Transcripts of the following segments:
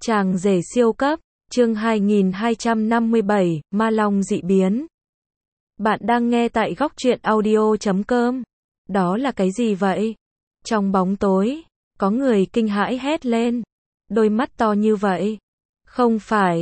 Chàng rể siêu cấp, chương 2257, Ma Long dị biến. Bạn đang nghe tại góc truyện audio.com. Đó là cái gì vậy? Trong bóng tối, có người kinh hãi hét lên. Đôi mắt to như vậy. Không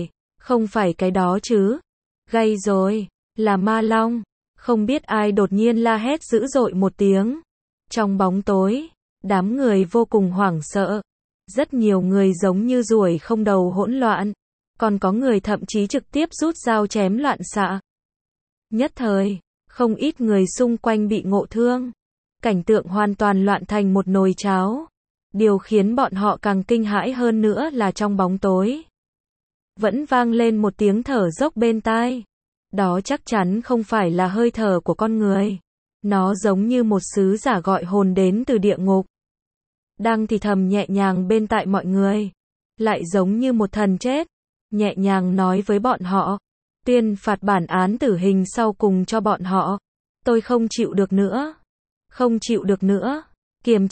phải cái đó chứ. Gay rồi, là Ma Long. Không biết ai đột nhiên la hét dữ dội một tiếng. Trong bóng tối, đám người vô cùng hoảng sợ. Rất nhiều người giống như ruồi không đầu hỗn loạn. Còn có người thậm chí trực tiếp rút dao chém loạn xạ. Nhất thời, không ít người xung quanh bị ngộ thương. Cảnh tượng hoàn toàn loạn thành một nồi cháo. Điều khiến bọn họ càng kinh hãi hơn nữa là trong bóng tối vẫn vang lên một tiếng thở dốc bên tai. Đó chắc chắn không phải là hơi thở của con người. Nó giống như một sứ giả gọi hồn đến từ địa ngục. Đang thì thầm nhẹ nhàng bên tai mọi người. Lại giống như một thần chết. Nhẹ nhàng nói với bọn họ. Tuyên phạt bản án tử hình sau cùng cho bọn họ. Tôi không chịu được nữa. Không chịu được nữa. Kiềm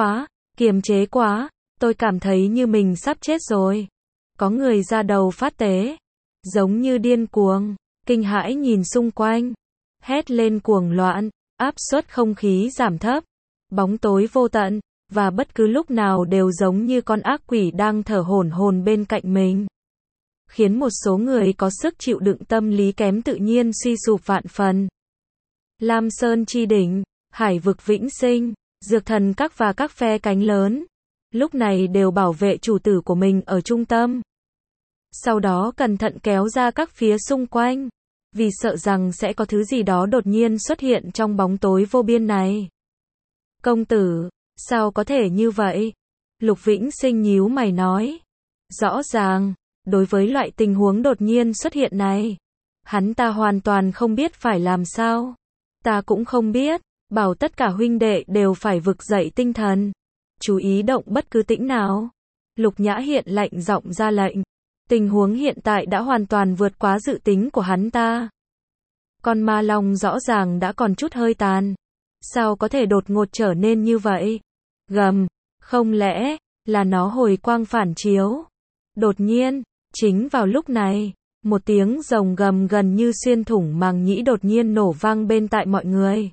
chế quá. Tôi cảm thấy như mình sắp chết rồi. Có người ra đầu phát tế. Giống như điên cuồng. Kinh hãi nhìn xung quanh. Hét lên cuồng loạn. Áp suất không khí giảm thấp. Bóng tối vô tận. Và bất cứ lúc nào đều giống như con ác quỷ đang thở hổn hển bên cạnh mình. Khiến một số người có sức chịu đựng tâm lý kém tự nhiên suy sụp vạn phần. Lam Sơn chi đỉnh, Hải vực vĩnh sinh, Dược thần các và các phe cánh lớn. Lúc này đều bảo vệ chủ tử của mình ở trung tâm. Sau đó cẩn thận kéo ra các phía xung quanh. Vì sợ rằng sẽ có thứ gì đó đột nhiên xuất hiện trong bóng tối vô biên này. Công tử, sao có thể như vậy? Lục Vĩnh Sinh nhíu mày nói. Rõ ràng, đối với loại tình huống đột nhiên xuất hiện này, hắn ta hoàn toàn không biết phải làm sao. Ta cũng không biết, bảo tất cả huynh đệ đều phải vực dậy tinh thần. Chú ý động bất cứ tĩnh nào. Lục Nhã Hiện lạnh giọng ra lệnh. Tình huống hiện tại đã hoàn toàn vượt quá dự tính của hắn ta. Con ma long rõ ràng đã còn chút hơi tàn. Sao có thể đột ngột trở nên như vậy? Gầm, không lẽ là nó hồi quang phản chiếu? Đột nhiên, chính vào lúc này, một tiếng rồng gầm gần như xuyên thủng màng nhĩ đột nhiên nổ vang bên tai mọi người.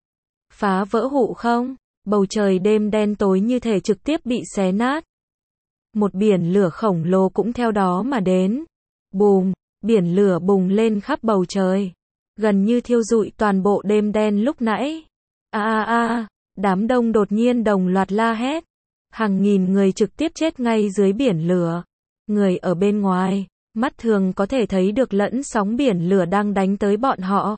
Phá vỡ hụ không? Bầu trời đêm đen tối như thể trực tiếp bị xé nát. Một biển lửa khổng lồ cũng theo đó mà đến. Bùm, biển lửa bùng lên khắp bầu trời. Gần như thiêu rụi toàn bộ đêm đen lúc nãy. Đám đông đột nhiên đồng loạt la hét. Hàng nghìn người trực tiếp chết ngay dưới biển lửa. Người ở bên ngoài, mắt thường có thể thấy được lẫn sóng biển lửa đang đánh tới bọn họ.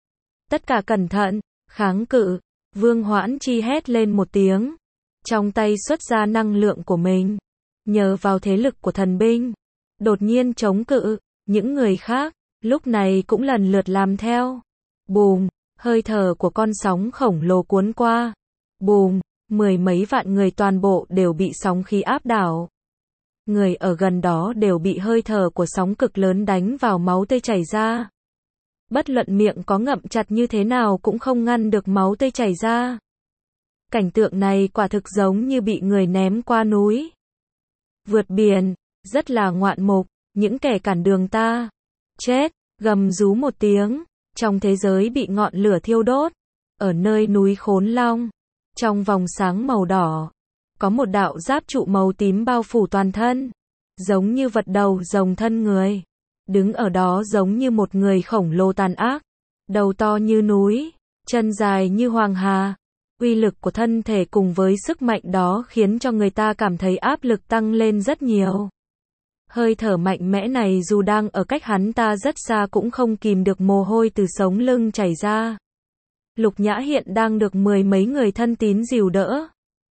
Tất cả cẩn thận, kháng cự. Vương Hoãn Chi hét lên một tiếng. Trong tay xuất ra năng lượng của mình. Nhờ vào thế lực của thần binh. Đột nhiên chống cự. Những người khác, lúc này cũng lần lượt làm theo. Bùm, hơi thở của con sóng khổng lồ cuốn qua. Bùm, mười mấy vạn người toàn bộ đều bị sóng khí áp đảo. Người ở gần đó đều bị hơi thở của sóng cực lớn đánh vào máu tươi chảy ra. Bất luận miệng có ngậm chặt như thế nào cũng không ngăn được máu tươi chảy ra. Cảnh tượng này quả thực giống như bị người ném qua núi. Vượt biển, rất là ngoạn mục, những kẻ cản đường ta. Chết, gầm rú một tiếng, trong thế giới bị ngọn lửa thiêu đốt. Ở nơi núi Khốn Long, trong vòng sáng màu đỏ, có một đạo giáp trụ màu tím bao phủ toàn thân. Giống như vật đầu rồng thân người. Đứng ở đó giống như một người khổng lồ tàn ác. Đầu to như núi, chân dài như hoàng hà. Uy lực của thân thể cùng với sức mạnh đó khiến cho người ta cảm thấy áp lực tăng lên rất nhiều. Hơi thở mạnh mẽ này dù đang ở cách hắn ta rất xa cũng không kìm được mồ hôi từ sống lưng chảy ra. Lục Nhã Hiện đang được mười mấy người thân tín dìu đỡ.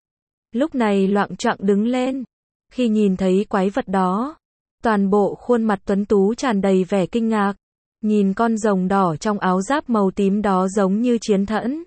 Lúc này loạng choạng đứng lên. Khi nhìn thấy quái vật đó, toàn bộ khuôn mặt tuấn tú tràn đầy vẻ kinh ngạc. Nhìn con rồng đỏ trong áo giáp màu tím đó giống như chiến thẫn.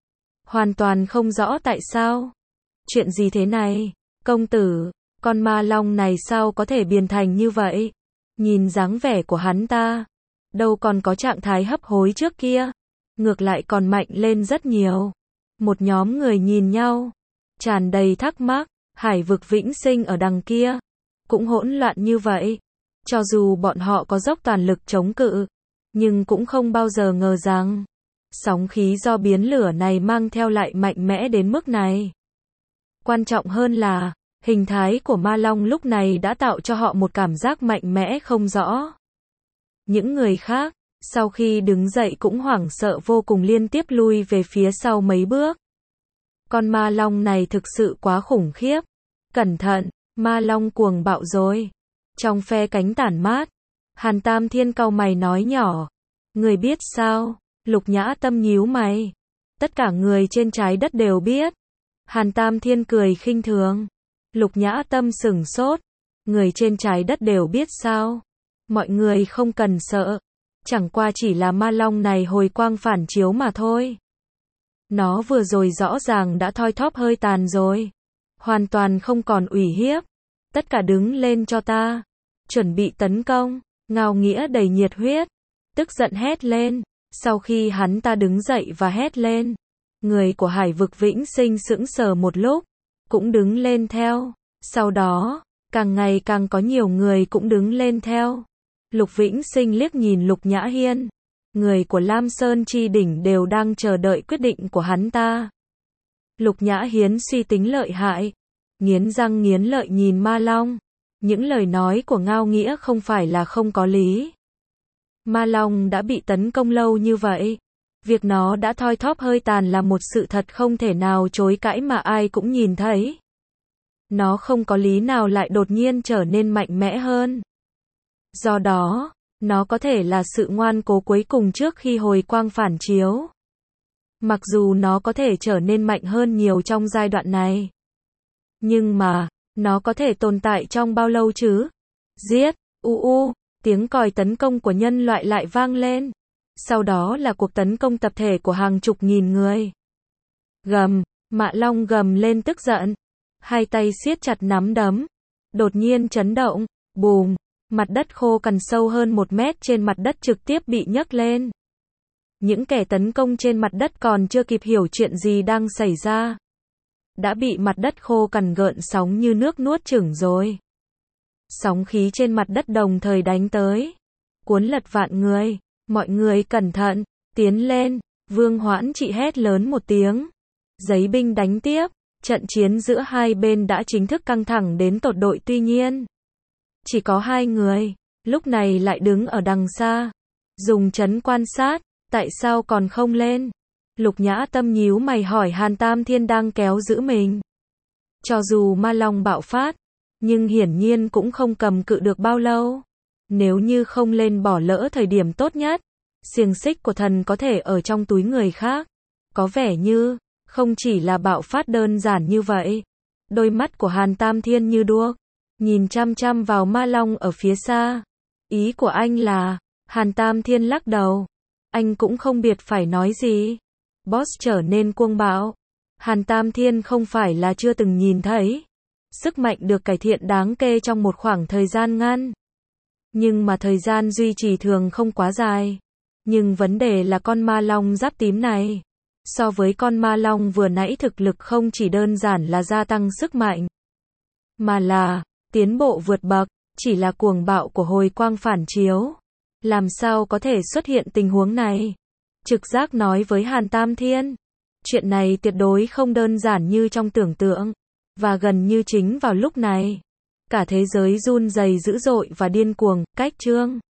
Hoàn toàn không rõ tại sao. Chuyện gì thế này? Công tử, con ma long này sao có thể biến thành như vậy? Nhìn dáng vẻ của hắn ta, đâu còn có trạng thái hấp hối trước kia. Ngược lại còn mạnh lên rất nhiều. Một nhóm người nhìn nhau, tràn đầy thắc mắc. Hải vực vĩnh sinh ở đằng kia. cũng hỗn loạn như vậy. Cho dù bọn họ có dốc toàn lực chống cự, nhưng cũng không bao giờ ngờ rằng, sóng khí do biến lửa này mang theo lại mạnh mẽ đến mức này. Quan trọng hơn là, hình thái của ma long lúc này đã tạo cho họ một cảm giác mạnh mẽ không rõ. Những người khác, sau khi đứng dậy cũng hoảng sợ vô cùng liên tiếp lui về phía sau mấy bước. Con ma long này thực sự quá khủng khiếp. Cẩn thận, ma long cuồng bạo rồi. Trong phe cánh tản mát, Hàn Tam Thiên cau mày nói nhỏ. Người biết sao? Lục Nhã Tâm nhíu mày. Tất cả người trên trái đất đều biết. Hàn Tam Thiên cười khinh thường. Lục Nhã Tâm sửng sốt. Người trên trái đất đều biết sao? Mọi người không cần sợ. Chẳng qua chỉ là ma long này hồi quang phản chiếu mà thôi. Nó vừa rồi rõ ràng đã thoi thóp hơi tàn rồi. Hoàn toàn không còn uy hiếp. Tất cả đứng lên cho ta. Chuẩn bị tấn công. Ngao Nghĩa đầy nhiệt huyết. Tức giận hét lên. Sau khi hắn ta đứng dậy và hét lên, người của Hải vực Vĩnh Sinh sững sờ một lúc, cũng đứng lên theo. Sau đó, càng ngày càng có nhiều người cũng đứng lên theo. Lục Vĩnh Sinh liếc nhìn Lục Nhã Hiên. Người của Lam Sơn Chi Đỉnh đều đang chờ đợi quyết định của hắn ta. Lục Nhã Hiên suy tính lợi hại, nghiến răng nghiến lợi nhìn Ma Long. Những lời nói của Ngao Nghĩa không phải là không có lý. Ma Long đã bị tấn công lâu như vậy. Việc nó đã thoi thóp hơi tàn là một sự thật không thể nào chối cãi mà ai cũng nhìn thấy. Nó không có lý nào lại đột nhiên trở nên mạnh mẽ hơn. Do đó, nó có thể là sự ngoan cố cuối cùng trước khi hồi quang phản chiếu. Mặc dù nó có thể trở nên mạnh hơn nhiều trong giai đoạn này. Nhưng mà, nó có thể tồn tại trong bao lâu chứ? Giết, tiếng còi tấn công của nhân loại lại vang lên. Sau đó là cuộc tấn công tập thể của hàng chục nghìn người. Gầm, Mạ Long gầm lên tức giận. Hai tay siết chặt nắm đấm. Đột nhiên chấn động, bùm, mặt đất khô cằn sâu hơn 1 mét trên mặt đất trực tiếp bị nhấc lên. Những kẻ tấn công trên mặt đất còn chưa kịp hiểu chuyện gì đang xảy ra. Đã bị mặt đất khô cằn gợn sóng như nước nuốt chửng rồi. Sóng khí trên mặt đất đồng thời đánh tới. Cuốn lật vạn người. Mọi người cẩn thận, tiến lên. Vương Hoãn Trị hét lớn một tiếng. Giấy binh đánh tiếp. Trận chiến giữa hai bên đã chính thức căng thẳng đến tột độ, tuy nhiên. Chỉ có 2 người, lúc này lại đứng ở đằng xa. Dùng chấn quan sát, tại sao còn không lên? Lục Nhã Tâm nhíu mày hỏi Hàn Tam Thiên đang kéo giữ mình. Cho dù ma long bạo phát, nhưng hiển nhiên cũng không cầm cự được bao lâu. Nếu như không lên bỏ lỡ thời điểm tốt nhất, xiềng xích của thần có thể ở trong túi người khác. Có vẻ như, không chỉ là bạo phát đơn giản như vậy. Đôi mắt của Hàn Tam Thiên như đuốc, nhìn chăm chăm vào ma long ở phía xa. Ý của anh là, Hàn Tam Thiên lắc đầu. Anh cũng không biết phải nói gì. Boss trở nên cuồng bạo. Hàn Tam Thiên không phải là chưa từng nhìn thấy. Sức mạnh được cải thiện đáng kể trong một khoảng thời gian ngắn. Nhưng mà thời gian duy trì thường không quá dài. Nhưng vấn đề là con ma long giáp tím này. So với con ma long vừa nãy thực lực không chỉ đơn giản là gia tăng sức mạnh. Mà là, tiến bộ vượt bậc, chỉ là cuồng bạo của hồi quang phản chiếu. Làm sao có thể xuất hiện tình huống này? Trực giác nói với Hàn Tam Thiên. Chuyện này tuyệt đối không đơn giản như trong tưởng tượng. Và gần như chính vào lúc này, cả thế giới run rẩy dữ dội và điên cuồng, cách chương.